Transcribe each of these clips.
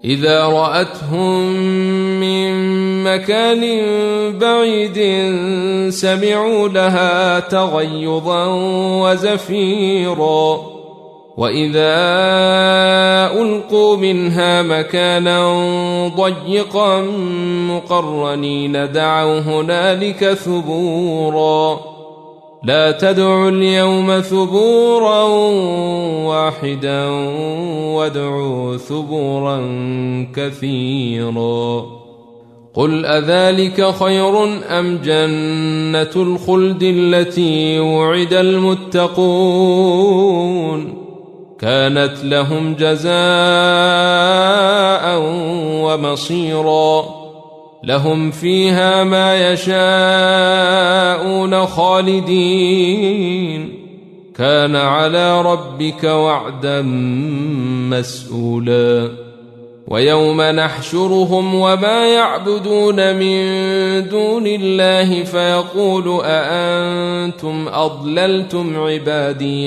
إذا رأتهم من مكان بعيد سمعوا لها تغيظا وزفيرا وإذا ألقوا منها مكانا ضيقا مقرنين دعوا هنالك ثبورا لا تدعوا اليوم ثبورا واحدا وادعوا ثبورا كثيرا قل أذلك خير أم جنة الخلد التي وعد المتقون كانت لهم جزاء ومصيرا لهم فيها ما يشاءون خالدين كان على ربك وعدا مسئولا ويوم نحشرهم وما يعبدون من دون الله فيقول أأنتم أضللتم عبادي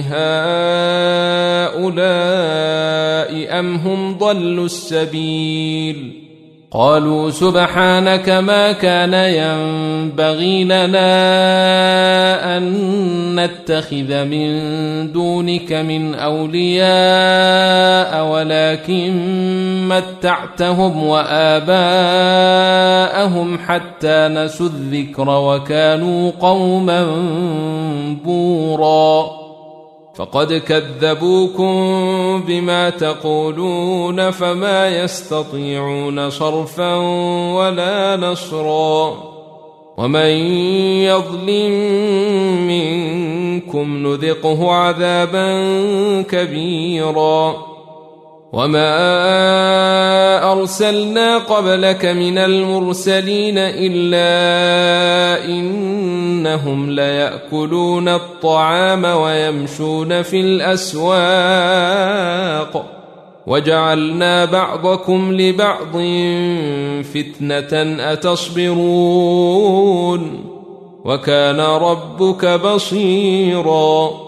هؤلاء أم هم ضلوا السبيل قالوا سبحانك ما كان ينبغي لنا أن نتخذ من دونك من أولياء ولكن متعتهم وآباءهم حتى نسوا الذكر وكانوا قوما بورا فقد كذبوكم بما تقولون فما يستطيعون صرفا ولا نصرا ومن يظلم منكم نذقه عذابا كبيرا وما أرسلنا قبلك من المرسلين إلا إنهم ليأكلون الطعام ويمشون في الأسواق وجعلنا بعضكم لبعض فتنة أتصبرون وكان ربك بصيراً